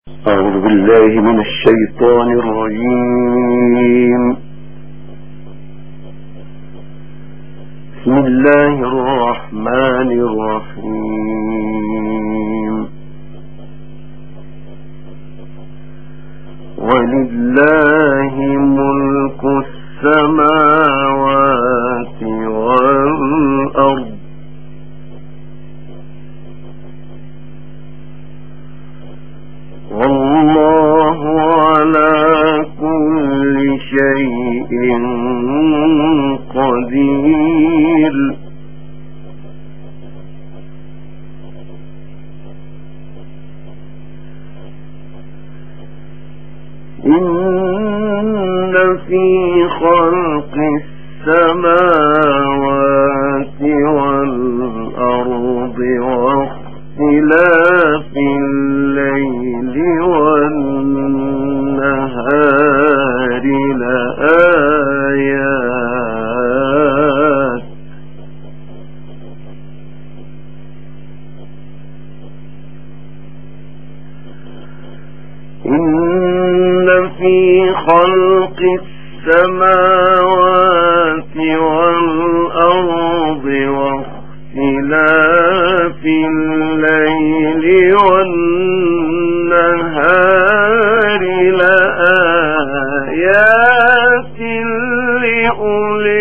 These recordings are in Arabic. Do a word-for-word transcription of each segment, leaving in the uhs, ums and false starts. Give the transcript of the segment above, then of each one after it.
أعوذ بالله من الشيطان الرجيم. بسم الله الرحمن الرحيم. ولله ملك السماوات والأرض والله على كل شيء قدير. إن في خلق السماوات والأرض واختلاف الليل والنهار لآيات إن في خلق السماوات والأرض واختلاف الليل والنهار لآيات لأولي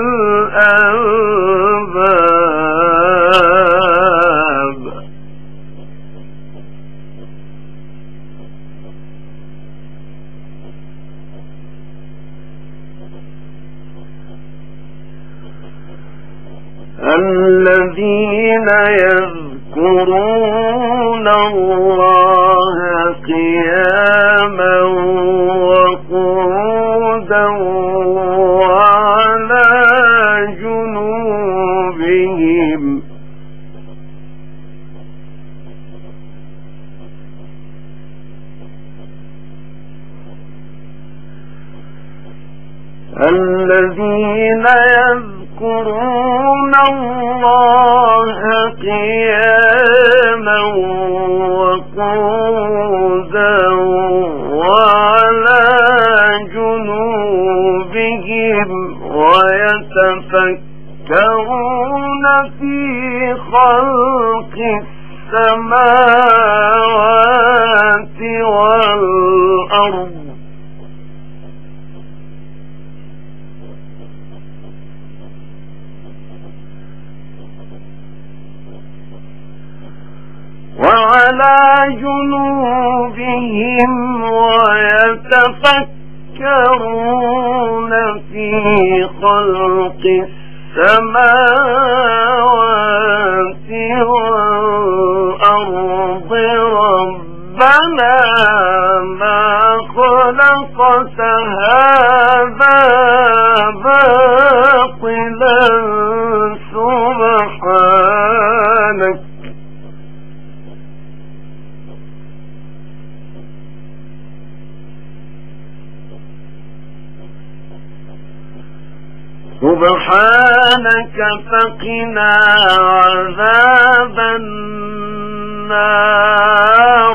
الألباب. الذين يذكرون الله قياما وقعودا وعلى جنوبهم الذين يذكرون الله قياما وقعودا وعلى جنوبهم ويتفكرون في خلق السماوات والأرض وعلى جنوبهم ويتفكرون في خلق السماوات والأرض ربنا ما خلقت هذا باطلا سبحانك سبحانك فقنا عذاب النار.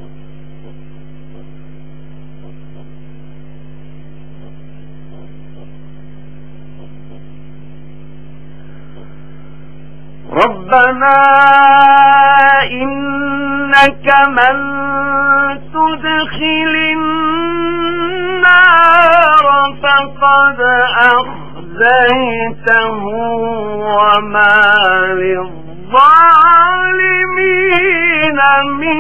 ربنا إنك من تدخل النار فقد أخزيته وما للظالمين من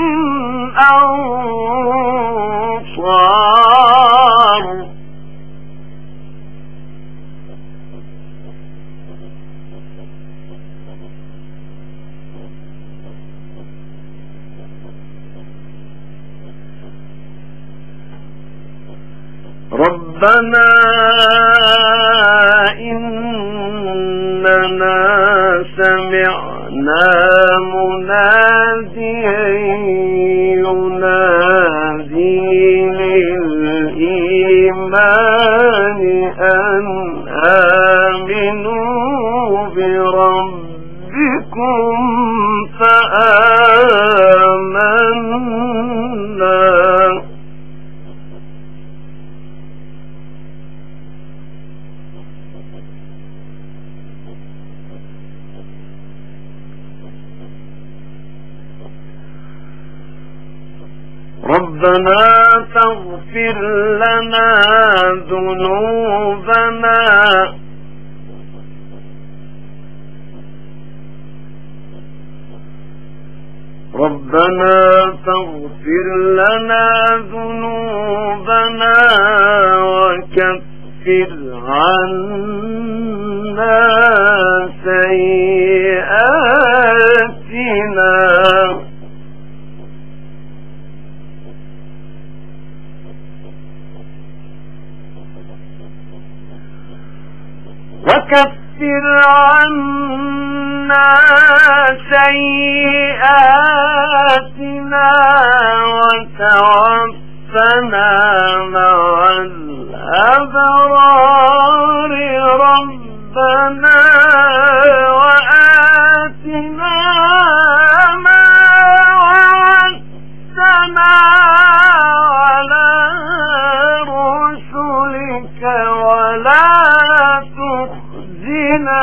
أنصار. ربنا إننا سمعنا مناديا ينادي للإيمان أن آمنوا بربكم فآمنا ربنا تغفر لنا ذنوبنا ربنا تغفر لنا ذنوبنا وكفر عنا سيئاتنا وكفر عنا سيئاتنا وتوفنا مع الأبرار ربنا وآتنا ما وعدتنا على رسلك ولا تخزنا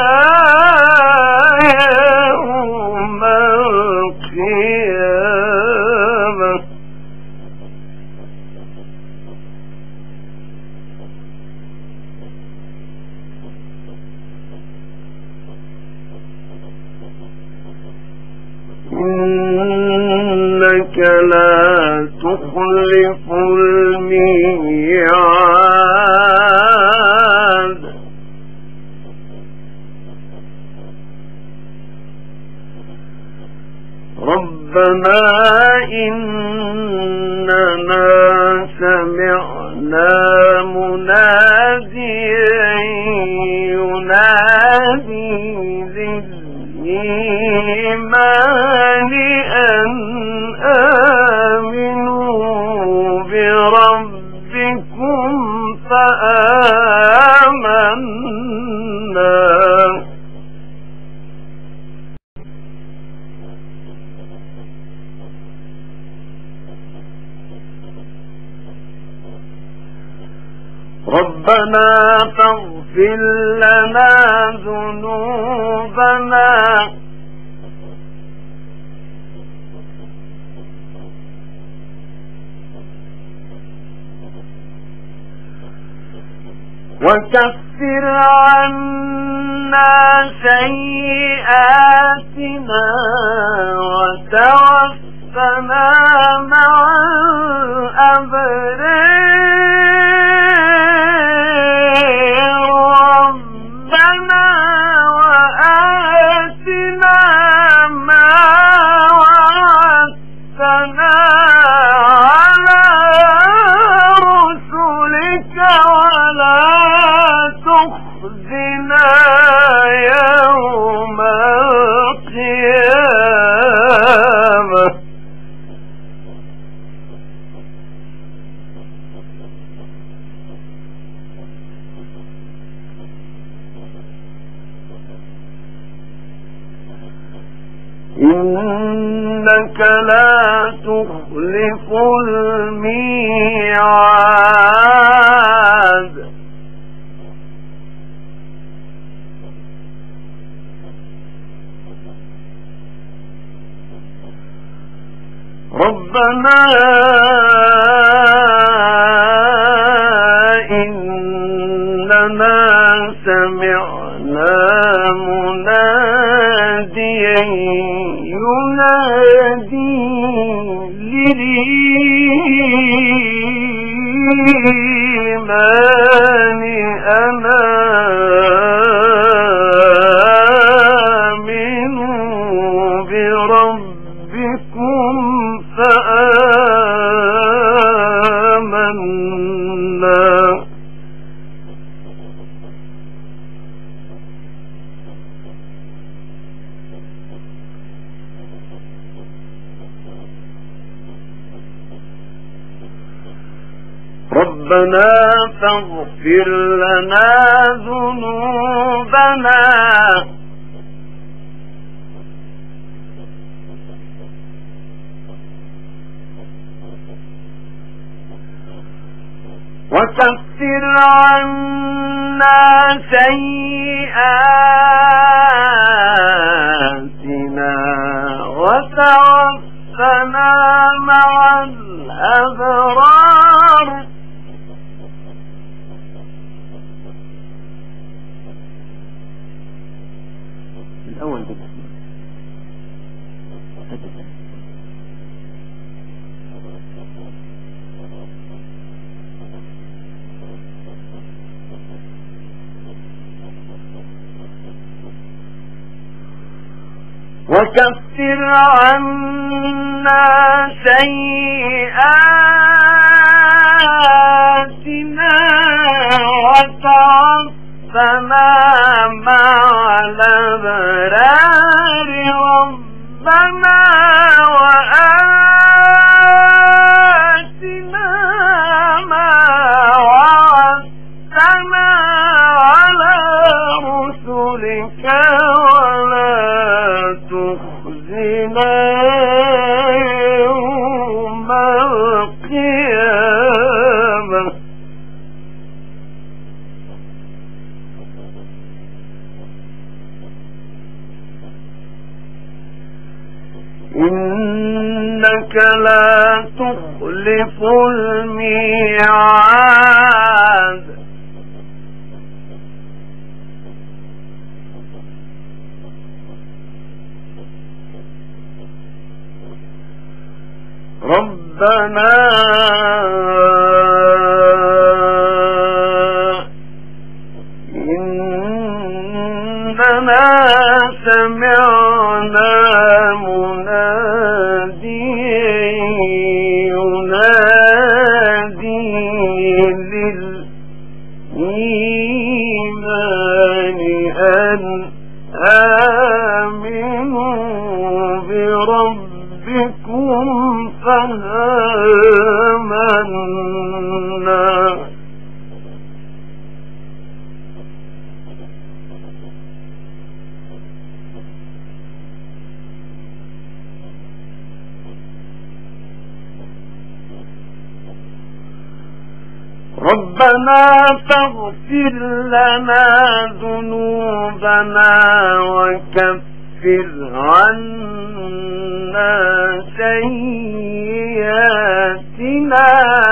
يوم القيامة إنك لا تخلف الميعاد ربنا إننا سمعنا مناديا ينادي للإيمان أن آمنوا بربكم فآمنا ربنا فاغفر لنا ذنوبنا وكفر عنا سيئاتنا وتوفنا مع الأبرار ربنا وآتنا ما وعدتنا على رسلك ولا تخزنا يوم القيامة إنك لا تخلف الميعاد ربنا إننا سمعنا مناديا ينادي للإيمان أن آمنوا بربكم فآمنا ربنا فاغفر لنا ذنوبنا وكفر عنا سيئاتنا وتوفنا وتوفنا مع الأبرار. الأول ده وكفر عنا سيئاتنا وتوفنا مع الأبرار. ربنا وآتنا ما وعدتنا على رسلك ولا تخزنا يوم القيامة. إنك لا تخلف الميعاد. ربنا إننا سمعنا مناديا ينادي للإيمان أن آمنوا بربكم فآمنا. ربنا فاغفر لنا ذنوبنا وكفر عنا سيئاتنا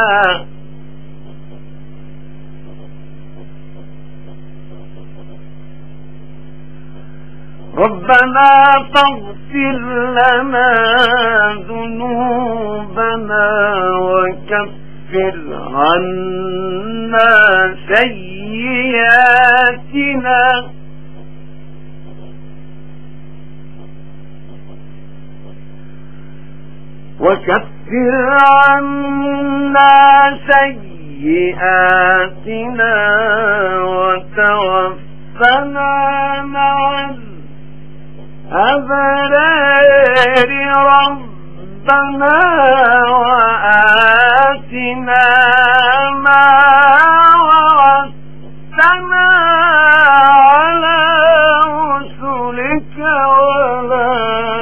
ربنا فاغفر لنا ذنوبنا وكفر عنا سيئاتنا وكفر عنا سيئاتنا وتوفنا مع الأبرار. ربنا وآتنا ما وعدتنا على رسلك ولا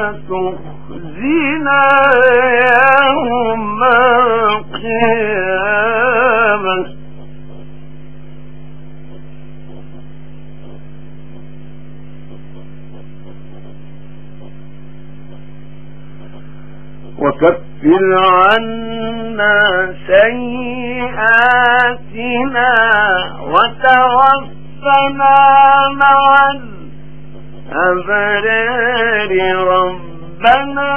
تخزنا يوم القيامة. وكفر عنا سيئاتنا وتوفنا مع الأبرار. ربنا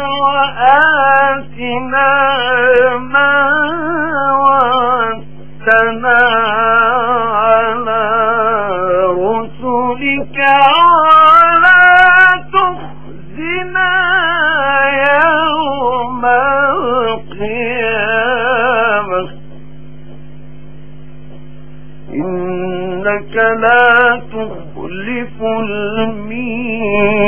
وآتنا ما وعدتنا على رسلك ولا تخزنا يوم القيامة. إنك لا تخلف الميعاد.